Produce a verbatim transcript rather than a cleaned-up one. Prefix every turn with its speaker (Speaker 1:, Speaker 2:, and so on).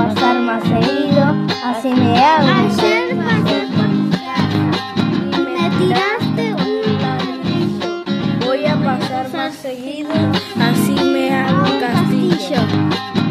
Speaker 1: pasar más seguido, así me hago.
Speaker 2: Ayer pasé por tu casa y me tiraste un ladrillo.
Speaker 3: Voy a pasar más seguido, así me hago un castillo.